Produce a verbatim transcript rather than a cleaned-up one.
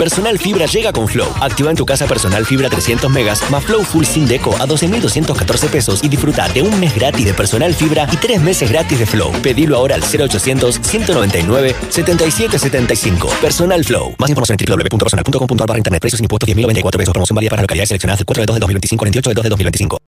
Personal Fibra llega con Flow. Activa en tu casa Personal Fibra trescientos megas más Flow Full Sin Deco a doce mil doscientos catorce pesos y disfruta de un mes gratis de Personal Fibra y tres meses gratis de Flow. Pedilo ahora al cero ochocientos, ciento noventa y nueve, setenta y siete setenta y cinco. Personal Flow. Más información en w w w punto personal punto com punto a r barra internet. Precios sin impuestos diez mil noventa y cuatro pesos. Promoción válida para localidades seleccionadas del cuatro de dos de dos mil veinticinco al veintiocho de dos de dos mil veinticinco.